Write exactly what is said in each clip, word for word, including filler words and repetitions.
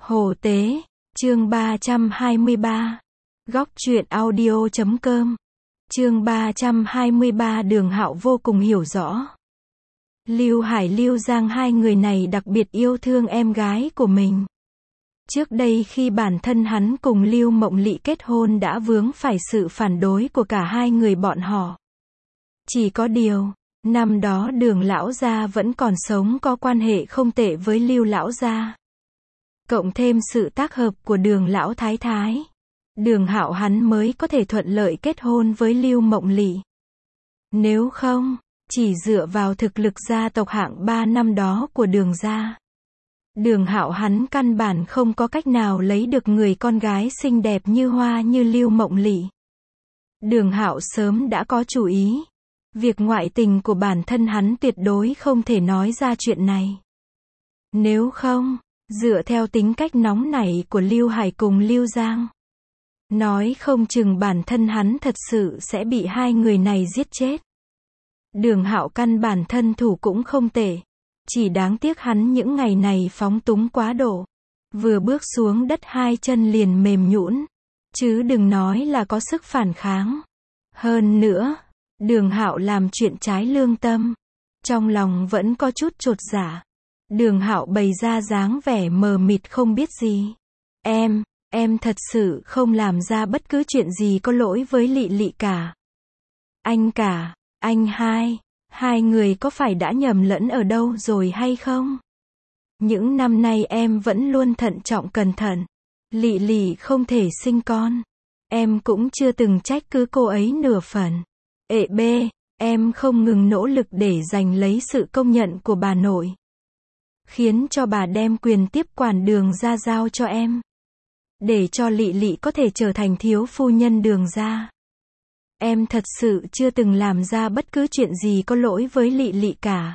Hồ Tế, chương ba trăm hai mươi ba. Góc truyện audio chấm com. Chương ba trăm hai mươi ba. Đường Hạo vô cùng hiểu rõ. Lưu Hải Lưu Giang hai người này đặc biệt yêu thương em gái của mình. Trước đây khi bản thân hắn cùng Lưu Mộng Lị kết hôn đã vướng phải sự phản đối của cả hai người bọn họ. Chỉ có điều, năm đó Đường lão gia vẫn còn sống, có quan hệ không tệ với Lưu lão gia. Cộng thêm sự tác hợp của Đường lão thái thái, Đường Hạo hắn mới có thể thuận lợi kết hôn với Lưu Mộng Lị. Nếu không, chỉ dựa vào thực lực gia tộc hạng ba năm đó của Đường gia, Đường Hạo hắn căn bản không có cách nào lấy được người con gái xinh đẹp như hoa như Lưu Mộng Lị. Đường Hạo sớm đã có chủ ý. Việc ngoại tình của bản thân hắn tuyệt đối không thể nói ra chuyện này. Nếu không, dựa theo tính cách nóng nảy của Lưu Hải cùng Lưu Giang, nói không chừng bản thân hắn thật sự sẽ bị hai người này giết chết. Đường Hạo căn bản thân thủ cũng không tệ. Chỉ đáng tiếc hắn những ngày này phóng túng quá độ. Vừa bước xuống đất hai chân liền mềm nhũn, chứ đừng nói là có sức phản kháng. Hơn nữa, Đường Hạo làm chuyện trái lương tâm, trong lòng vẫn có chút chột dạ. Đường Hạo bày ra dáng vẻ mờ mịt không biết gì. Em, em thật sự không làm ra bất cứ chuyện gì có lỗi với Lị Lị cả. Anh cả, anh hai, hai người có phải đã nhầm lẫn ở đâu rồi hay không? Những năm nay em vẫn luôn thận trọng cẩn thận. Lị Lị không thể sinh con, em cũng chưa từng trách cứ cô ấy nửa phần. Ệ bê, em không ngừng nỗ lực để giành lấy sự công nhận của bà nội, khiến cho bà đem quyền tiếp quản Đường gia giao cho em, để cho Lị Lị có thể trở thành thiếu phu nhân Đường gia. Em thật sự chưa từng làm ra bất cứ chuyện gì có lỗi với Lị Lị cả.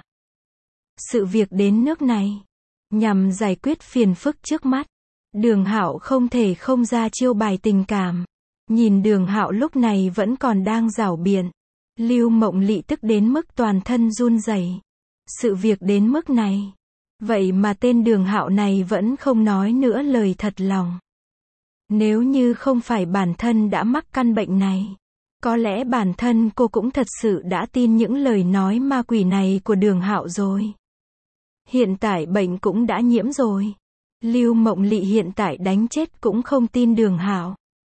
Sự việc đến nước này, nhằm giải quyết phiền phức trước mắt, Đường Hạo không thể không ra chiêu bài tình cảm. Nhìn Đường Hạo lúc này vẫn còn đang giảo biện, Lưu Mộng Lị tức đến mức toàn thân run rẩy. Sự việc đến mức này, vậy mà tên Đường Hạo này vẫn không nói nữa lời thật lòng. Nếu như không phải bản thân đã mắc căn bệnh này, có lẽ bản thân cô cũng thật sự đã tin những lời nói ma quỷ này của Đường Hạo rồi. Hiện tại bệnh cũng đã nhiễm rồi. Lưu Mộng Lị hiện tại đánh chết cũng không tin Đường Hạo.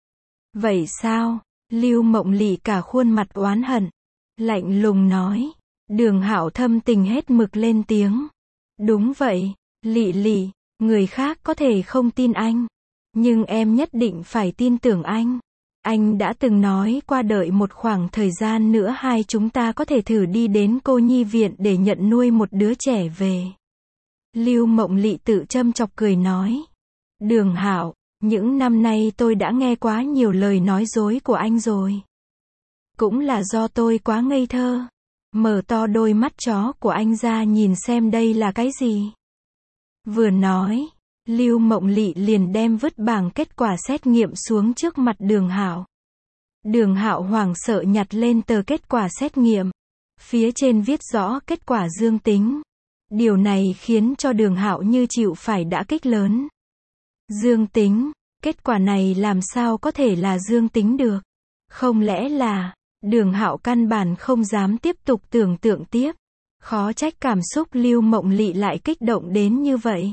Vậy sao? Lưu Mộng Lị cả khuôn mặt oán hận, lạnh lùng nói. Đường Hạo thâm tình hết mực lên tiếng. Đúng vậy, Lị Lị, người khác có thể không tin anh, nhưng em nhất định phải tin tưởng anh. Anh đã từng nói qua đợi một khoảng thời gian nữa hai chúng ta có thể thử đi đến cô nhi viện để nhận nuôi một đứa trẻ về. Lưu Mộng Lị tự châm chọc cười nói. Đường Hạo, những năm nay tôi đã nghe quá nhiều lời nói dối của anh rồi. Cũng là do tôi quá ngây thơ. Mở to đôi mắt chó của anh ra nhìn xem đây là cái gì. Vừa nói, Lưu Mộng Lị liền đem vứt bảng kết quả xét nghiệm xuống trước mặt Đường Hạo. Đường Hạo hoảng sợ nhặt lên tờ kết quả xét nghiệm. Phía trên viết rõ kết quả dương tính. Điều này khiến cho Đường Hạo như chịu phải đả kích lớn. Dương tính, kết quả này làm sao có thể là dương tính được? Không lẽ là... Đường Hạo căn bản không dám tiếp tục tưởng tượng tiếp. Khó trách cảm xúc Lưu Mộng Lị lại kích động đến như vậy.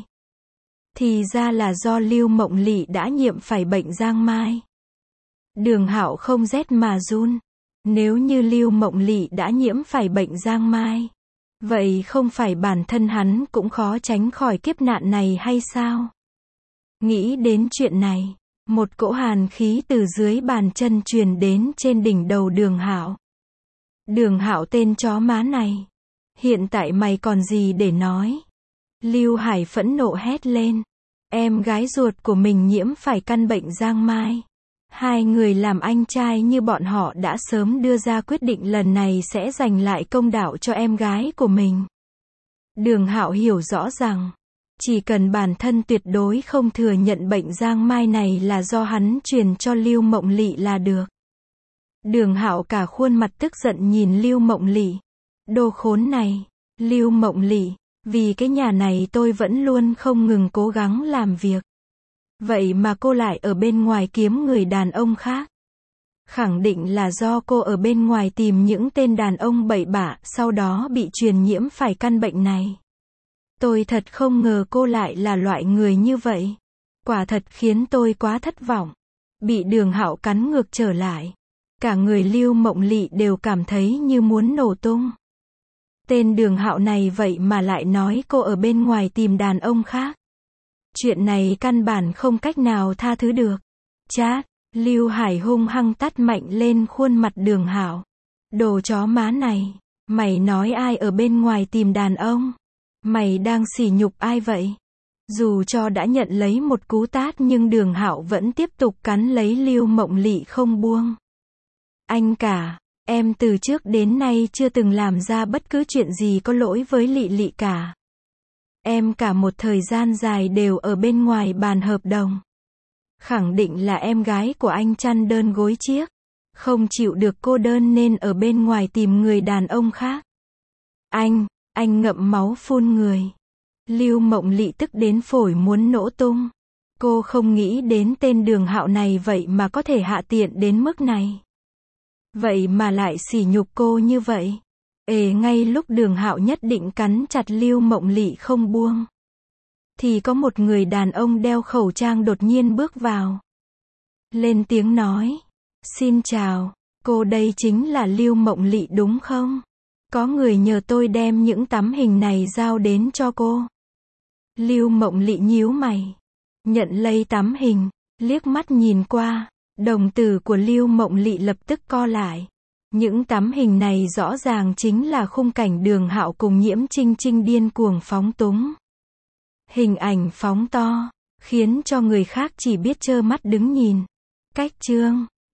Thì ra là do Lưu Mộng Lị đã nhiễm phải bệnh giang mai. Đường Hạo không rét mà run. Nếu như Lưu Mộng Lị đã nhiễm phải bệnh giang mai, vậy không phải bản thân hắn cũng khó tránh khỏi kiếp nạn này hay sao? Nghĩ đến chuyện này, một cỗ hàn khí từ dưới bàn chân truyền đến trên đỉnh đầu Đường Hạo. Đường Hạo tên chó má này, hiện tại mày còn gì để nói? Lưu Hải phẫn nộ hét lên. Em gái ruột của mình nhiễm phải căn bệnh giang mai. Hai người làm anh trai như bọn họ đã sớm đưa ra quyết định lần này sẽ giành lại công đạo cho em gái của mình. Đường Hạo hiểu rõ rằng, chỉ cần bản thân tuyệt đối không thừa nhận bệnh giang mai này là do hắn truyền cho Lưu Mộng Lị là được. Đường Hạo cả khuôn mặt tức giận nhìn Lưu Mộng Lị. Đồ khốn này, Lưu Mộng Lị, vì cái nhà này tôi vẫn luôn không ngừng cố gắng làm việc. Vậy mà cô lại ở bên ngoài kiếm người đàn ông khác. Khẳng định là do cô ở bên ngoài tìm những tên đàn ông bậy bạ, sau đó bị truyền nhiễm phải căn bệnh này. Tôi thật không ngờ cô lại là loại người như vậy. Quả thật khiến tôi quá thất vọng. Bị Đường Hạo cắn ngược trở lại. Cả người Lưu Mộng Lị đều cảm thấy như muốn nổ tung. Tên Đường Hạo này vậy mà lại nói cô ở bên ngoài tìm đàn ông khác. Chuyện này căn bản không cách nào tha thứ được. Chát, Lưu Hải hung hăng tát mạnh lên khuôn mặt Đường Hạo. Đồ chó má này, mày nói ai ở bên ngoài tìm đàn ông? Mày đang sỉ nhục ai vậy? Dù cho đã nhận lấy một cú tát nhưng Đường Hạo vẫn tiếp tục cắn lấy Lưu Mộng Lị không buông. Anh cả, em từ trước đến nay chưa từng làm ra bất cứ chuyện gì có lỗi với Lị Lị cả. Em cả một thời gian dài đều ở bên ngoài bàn hợp đồng. Khẳng định là em gái của anh chăn đơn gối chiếc. Không chịu được cô đơn nên ở bên ngoài tìm người đàn ông khác. Anh, anh ngậm máu phun người. Lưu Mộng Lị tức đến phổi muốn nổ tung. Cô không nghĩ đến tên Đường Hạo này vậy mà có thể hạ tiện đến mức này. Vậy mà lại sỉ nhục cô như vậy. Ề ngay lúc Đường Hạo nhất định cắn chặt Lưu Mộng Lị không buông. Thì có một người đàn ông đeo khẩu trang đột nhiên bước vào. Lên tiếng nói. Xin chào, cô đây chính là Lưu Mộng Lị đúng không? Có người nhờ tôi đem những tấm hình này giao đến cho cô. Lưu Mộng Lị nhíu mày. Nhận lấy tấm hình, liếc mắt nhìn qua. Đồng tử của Lưu Mộng Lị lập tức co lại. Những tấm hình này rõ ràng chính là khung cảnh Đường Hạo cùng Nhiễm Trinh Trinh điên cuồng phóng túng. Hình ảnh phóng to, khiến cho người khác chỉ biết trơ mắt đứng nhìn. Cách chương